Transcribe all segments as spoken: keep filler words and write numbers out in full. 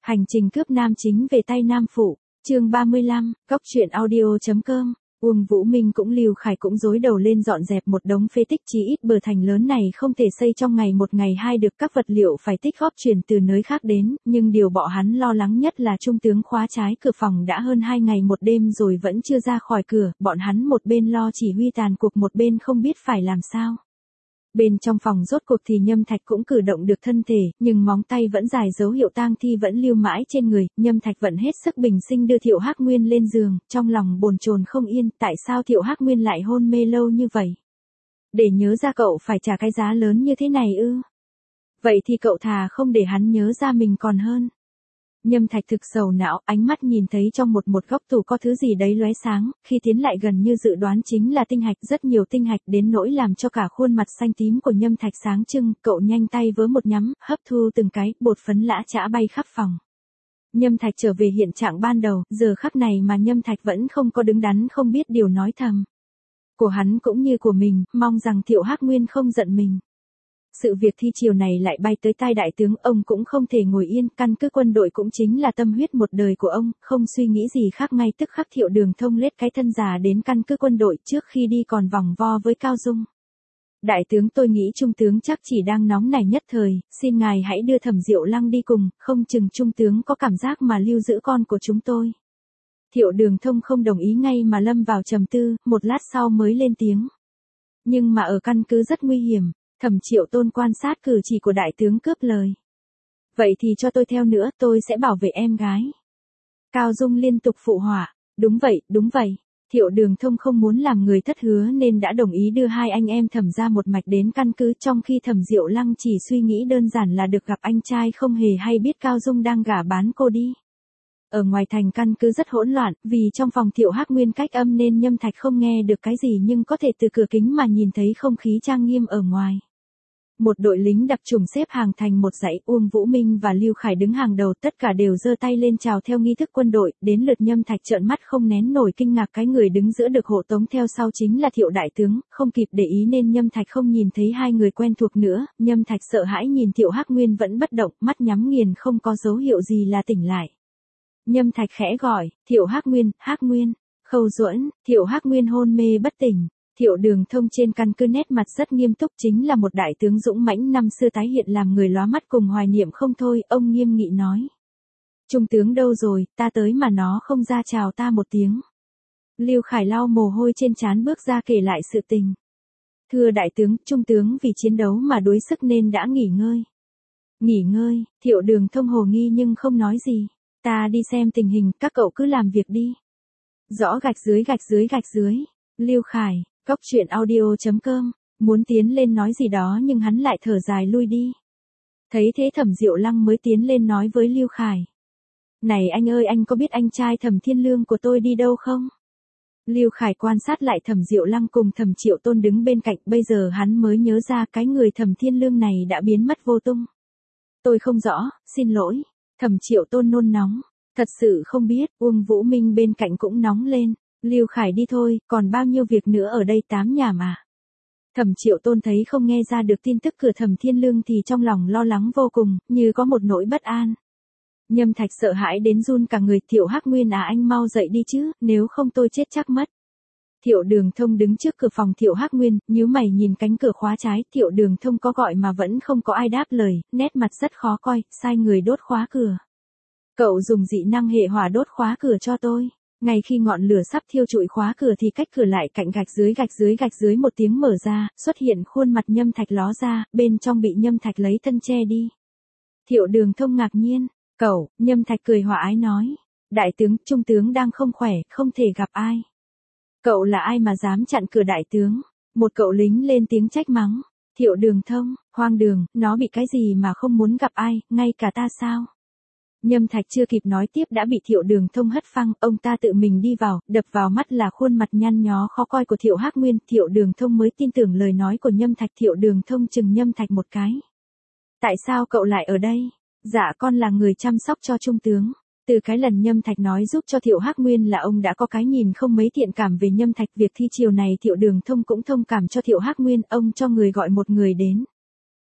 Hành trình cướp nam chính về tay nam phụ, chương ba mươi lăm, góc truyện audio.com. Uông Vũ Minh cũng Lưu Khải cũng rối đầu lên dọn dẹp một đống phế tích, chí ít bờ thành lớn này không thể xây trong ngày một ngày hai được, các vật liệu phải tích góp chuyển từ nơi khác đến, nhưng điều bọn hắn lo lắng nhất là trung tướng khóa trái cửa phòng đã hơn hai ngày một đêm rồi vẫn chưa ra khỏi cửa, bọn hắn một bên lo chỉ huy tàn cuộc một bên không biết phải làm sao. Bên trong phòng rốt cuộc thì Nhâm Thạch cũng cử động được thân thể, nhưng móng tay vẫn dài, dấu hiệu tang thi vẫn lưu mãi trên người. Nhâm Thạch vẫn hết sức bình sinh đưa Thiệu Hắc Nguyên lên giường, trong lòng bồn chồn không yên, tại sao Thiệu Hắc Nguyên lại hôn mê lâu như vậy? Để nhớ ra cậu phải trả cái giá lớn như thế này ư? Vậy thì cậu thà không để hắn nhớ ra mình còn hơn. Nhâm Thạch thực sầu não, ánh mắt nhìn thấy trong một một góc tủ có thứ gì đấy lóe sáng, khi tiến lại gần như dự đoán chính là tinh hạch, rất nhiều tinh hạch đến nỗi làm cho cả khuôn mặt xanh tím của Nhâm Thạch sáng trưng, cậu nhanh tay vớ một nhắm, hấp thu từng cái, bột phấn lã chã bay khắp phòng. Nhâm Thạch trở về hiện trạng ban đầu, giờ khắc này mà Nhâm Thạch vẫn không có đứng đắn, không biết điều nói thầm. Của hắn cũng như của mình, mong rằng Thiệu Hắc Nguyên không giận mình. Sự việc thi chiều này lại bay tới tai đại tướng, ông cũng không thể ngồi yên, căn cứ quân đội cũng chính là tâm huyết một đời của ông, không suy nghĩ gì khác ngay tức khắc Thiệu Đường Thông lết cái thân già đến căn cứ quân đội, trước khi đi còn vòng vo với Cao Dung. Đại tướng, tôi nghĩ trung tướng chắc chỉ đang nóng nảy nhất thời, xin ngài hãy đưa Thẩm Diệu Lăng đi cùng, không chừng trung tướng có cảm giác mà lưu giữ con của chúng tôi. Thiệu Đường Thông không đồng ý ngay mà lâm vào trầm tư, một lát sau mới lên tiếng. Nhưng mà ở căn cứ rất nguy hiểm. Thẩm Triệu Tôn quan sát cử chỉ của đại tướng cướp lời. Vậy thì cho tôi theo nữa, tôi sẽ bảo vệ em gái. Cao Dung liên tục phụ họa. Đúng vậy, đúng vậy. Thiệu Đường Thông không muốn làm người thất hứa nên đã đồng ý đưa hai anh em Thẩm ra một mạch đến căn cứ, trong khi Thẩm Diệu Lăng chỉ suy nghĩ đơn giản là được gặp anh trai, không hề hay biết Cao Dung đang gả bán cô đi. Ở ngoài thành căn cứ rất hỗn loạn, vì trong phòng Thiệu Hắc Nguyên cách âm nên Nhâm Thạch không nghe được cái gì, nhưng có thể từ cửa kính mà nhìn thấy không khí trang nghiêm ở ngoài. Một đội lính đặc chủng xếp hàng thành một dãy, Uông Vũ Minh và Lưu Khải đứng hàng đầu, tất cả đều giơ tay lên chào theo nghi thức quân đội, đến lượt Nhâm Thạch trợn mắt không nén nổi kinh ngạc, cái người đứng giữa được hộ tống theo sau chính là Thiệu đại tướng, không kịp để ý nên Nhâm Thạch không nhìn thấy hai người quen thuộc nữa. Nhâm Thạch sợ hãi nhìn Thiệu Hắc Nguyên vẫn bất động, mắt nhắm nghiền không có dấu hiệu gì là tỉnh lại. Nhâm Thạch khẽ gọi, Thiệu Hắc Nguyên, Hắc Nguyên, Khâu Duẫn. Thiệu Hắc Nguyên hôn mê bất tỉnh. Thiệu Đường Thông trên căn cứ nét mặt rất nghiêm túc, chính là một đại tướng dũng mãnh năm xưa tái hiện làm người lóa mắt cùng hoài niệm không thôi, ông nghiêm nghị nói. Trung tướng đâu rồi, ta tới mà nó không ra chào ta một tiếng. Lưu Khải lau mồ hôi trên trán bước ra kể lại sự tình. Thưa đại tướng, trung tướng vì chiến đấu mà đuối sức nên đã nghỉ ngơi. Nghỉ ngơi, Thiệu Đường Thông hồ nghi nhưng không nói gì. Ta đi xem tình hình, các cậu cứ làm việc đi. Rõ gạch dưới gạch dưới gạch dưới. Lưu Khải, góc truyện audio.com, muốn tiến lên nói gì đó nhưng hắn lại thở dài lui đi. Thấy thế Thẩm Diệu Lăng mới tiến lên nói với Lưu Khải. Này anh ơi, anh có biết anh trai Thẩm Thiên Lương của tôi đi đâu không? Lưu Khải quan sát lại Thẩm Diệu Lăng cùng Thẩm Triệu Tôn đứng bên cạnh, bây giờ hắn mới nhớ ra cái người Thẩm Thiên Lương này đã biến mất vô tung. Tôi không rõ, xin lỗi. Thẩm Triệu Tôn nôn nóng. Thật sự không biết. Uông Vũ Minh bên cạnh cũng nóng lên. Lưu Khải đi thôi, còn bao nhiêu việc nữa ở đây, tám nhà mà. Thẩm Triệu Tôn thấy không nghe ra được tin tức cửa Thẩm Thiên Lương thì trong lòng lo lắng vô cùng, như có một nỗi bất an. Nhâm Thạch sợ hãi đến run cả người. Thiệu Hắc Nguyên à, anh mau dậy đi chứ, nếu không tôi chết chắc mất. Thiệu Đường Thông đứng trước cửa phòng Thiệu Hắc Nguyên, nhíu mày nhìn cánh cửa khóa trái. Thiệu Đường Thông có gọi mà vẫn không có ai đáp lời, nét mặt rất khó coi, sai người đốt khóa cửa. Cậu dùng dị năng hệ hỏa đốt khóa cửa cho tôi. Ngay khi ngọn lửa sắp thiêu trụi khóa cửa thì cách cửa lại cạnh gạch dưới gạch dưới gạch dưới một tiếng mở ra, xuất hiện khuôn mặt Nhâm Thạch ló ra, bên trong bị Nhâm Thạch lấy thân che đi. Thiệu Đường Thông ngạc nhiên, cậu, Nhâm Thạch cười hòa ái nói. Đại tướng, trung tướng đang không khỏe, không thể gặp ai. Cậu là ai mà dám chặn cửa đại tướng? Một cậu lính lên tiếng trách mắng. Thiệu Đường Thông, hoang đường, nó bị cái gì mà không muốn gặp ai, ngay cả ta sao? Nhâm Thạch chưa kịp nói tiếp đã bị Thiệu Đường Thông hất phăng, ông ta tự mình đi vào, đập vào mắt là khuôn mặt nhăn nhó khó coi của Thiệu Hắc Nguyên. Thiệu Đường Thông mới tin tưởng lời nói của Nhâm Thạch. Thiệu Đường Thông chừng Nhâm Thạch một cái. Tại sao cậu lại ở đây? Dạ con là người chăm sóc cho trung tướng. Từ cái lần Nhâm Thạch nói giúp cho Thiệu Hắc Nguyên là ông đã có cái nhìn không mấy thiện cảm về Nhâm Thạch. Việc thi chiều này Thiệu Đường Thông cũng thông cảm cho Thiệu Hắc Nguyên, ông cho người gọi một người đến.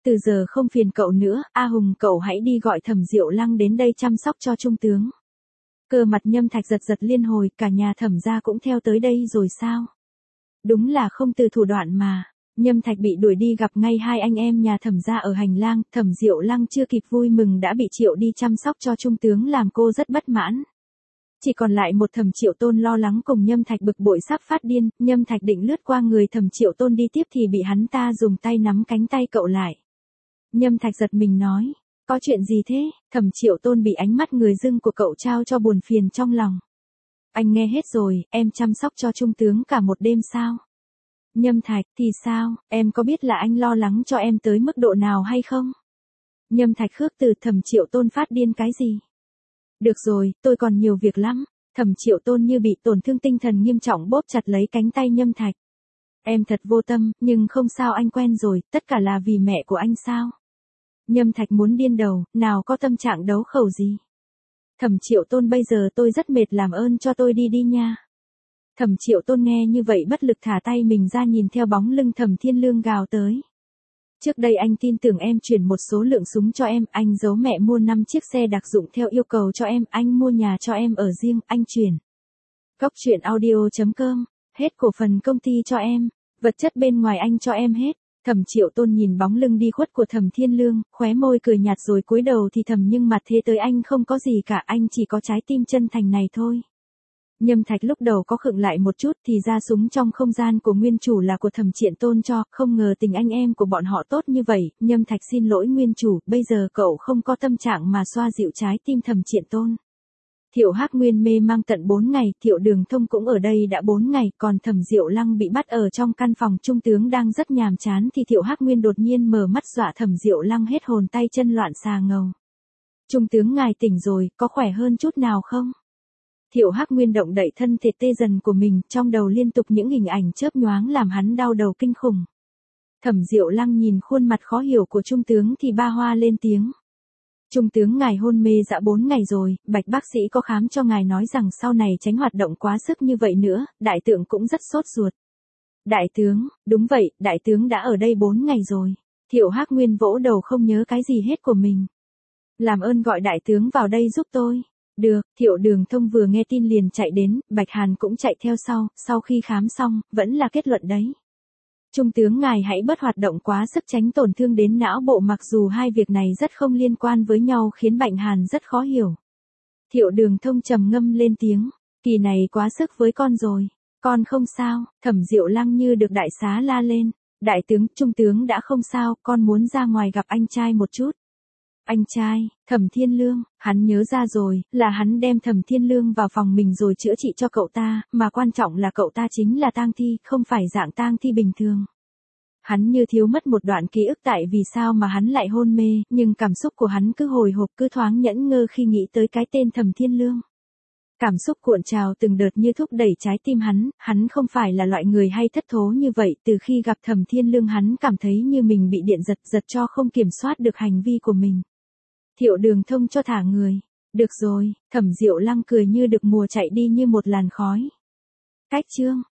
Từ giờ không phiền cậu nữa, A Hùng cậu hãy đi gọi Thẩm Diệu Lăng đến đây chăm sóc cho trung tướng. Cơ mặt Nhâm Thạch giật giật liên hồi, cả nhà Thẩm gia cũng theo tới đây rồi sao? Đúng là không từ thủ đoạn mà. Nhâm Thạch bị đuổi đi gặp ngay hai anh em nhà Thẩm gia ở hành lang, Thẩm Diệu Lăng chưa kịp vui mừng đã bị Triệu đi chăm sóc cho trung tướng làm cô rất bất mãn. Chỉ còn lại một Thẩm Triệu Tôn lo lắng cùng Nhâm Thạch bực bội sắp phát điên, Nhâm Thạch định lướt qua người Thẩm Triệu Tôn đi tiếp thì bị hắn ta dùng tay nắm cánh tay cậu lại. Nhâm Thạch giật mình nói, có chuyện gì thế? Thẩm Triệu Tôn bị ánh mắt người dưng của cậu trao cho buồn phiền trong lòng. Anh nghe hết rồi, em chăm sóc cho trung tướng cả một đêm sao? Nhâm Thạch, thì sao, em có biết là anh lo lắng cho em tới mức độ nào hay không? Nhâm Thạch khước từ Thẩm Triệu Tôn phát điên cái gì? Được rồi, tôi còn nhiều việc lắm. Thẩm Triệu Tôn như bị tổn thương tinh thần nghiêm trọng bóp chặt lấy cánh tay Nhâm Thạch. Em thật vô tâm, nhưng không sao, anh quen rồi, tất cả là vì mẹ của anh sao? Nhâm Thạch muốn điên đầu, nào có tâm trạng đấu khẩu gì. Thẩm Triệu Tôn, bây giờ tôi rất mệt, làm ơn cho tôi đi đi nha. Thẩm Triệu Tôn nghe như vậy bất lực thả tay mình ra, nhìn theo bóng lưng Thẩm Thiên Lương gào tới. Trước đây anh tin tưởng em chuyển một số lượng súng cho em, anh giấu mẹ mua năm chiếc xe đặc dụng theo yêu cầu cho em, anh mua nhà cho em ở riêng, anh chuyển. Góc truyện audio chấm com, hết cổ phần công ty cho em, vật chất bên ngoài anh cho em hết. Thẩm Triệu Tôn nhìn bóng lưng đi khuất của Thẩm Thiên Lương, khóe môi cười nhạt rồi cúi đầu thì thầm, nhưng mặt thế tới anh không có gì cả, anh chỉ có trái tim chân thành này thôi. Nhâm Thạch lúc đầu có khựng lại một chút, thì ra súng trong không gian của nguyên chủ là của Thẩm Triện Tôn cho, không ngờ tình anh em của bọn họ tốt như vậy. Nhâm Thạch xin lỗi nguyên chủ, bây giờ cậu không có tâm trạng mà xoa dịu trái tim Thẩm Triện Tôn. Thiệu Hắc Nguyên mê mang tận bốn ngày, Thiệu Đường Thông cũng ở đây đã bốn ngày, còn Thẩm Diệu Lăng bị bắt ở trong căn phòng trung tướng đang rất nhàm chán thì Thiệu Hắc Nguyên đột nhiên mở mắt dọa Thẩm Diệu Lăng hết hồn, tay chân loạn xà ngầu. Trung tướng ngài tỉnh rồi, có khỏe hơn chút nào không? Thiệu Hắc Nguyên động đậy thân thể tê dần của mình, trong đầu liên tục những hình ảnh chớp nhoáng làm hắn đau đầu kinh khủng. Thẩm Diệu Lăng nhìn khuôn mặt khó hiểu của trung tướng thì ba hoa lên tiếng. Trung tướng ngài hôn mê đã bốn ngày rồi, Bạch bác sĩ có khám cho ngài nói rằng sau này tránh hoạt động quá sức như vậy nữa, đại tướng cũng rất sốt ruột. Đại tướng, đúng vậy, đại tướng đã ở đây bốn ngày rồi. Thiệu Hắc Nguyên vỗ đầu không nhớ cái gì hết của mình. Làm ơn gọi đại tướng vào đây giúp tôi. Được, Thiệu Đường Thông vừa nghe tin liền chạy đến, Bạch Hàn cũng chạy theo sau, sau khi khám xong, vẫn là kết luận đấy. Trung tướng ngài hãy bớt hoạt động quá sức, tránh tổn thương đến não bộ, mặc dù hai việc này rất không liên quan với nhau khiến Bạch Hàn rất khó hiểu. Thiệu Đường Thông trầm ngâm lên tiếng, kỳ này quá sức với con rồi, con không sao. Thẩm Diệu Lăng như được đại xá la lên, đại tướng, trung tướng đã không sao, con muốn ra ngoài gặp anh trai một chút. Anh trai, Thẩm Thiên Lương, hắn nhớ ra rồi, là hắn đem Thẩm Thiên Lương vào phòng mình rồi chữa trị cho cậu ta, mà quan trọng là cậu ta chính là tang thi, không phải dạng tang thi bình thường. Hắn như thiếu mất một đoạn ký ức tại vì sao mà hắn lại hôn mê, nhưng cảm xúc của hắn cứ hồi hộp, cứ thoáng nhẫn ngơ khi nghĩ tới cái tên Thẩm Thiên Lương. Cảm xúc cuộn trào từng đợt như thúc đẩy trái tim hắn, hắn không phải là loại người hay thất thố như vậy, từ khi gặp Thẩm Thiên Lương hắn cảm thấy như mình bị điện giật, giật cho không kiểm soát được hành vi của mình. Thiệu Đường Thông cho thả người. Được rồi, Thẩm Diệu Lăng cười như được mùa, chạy đi như một làn khói. Cách chương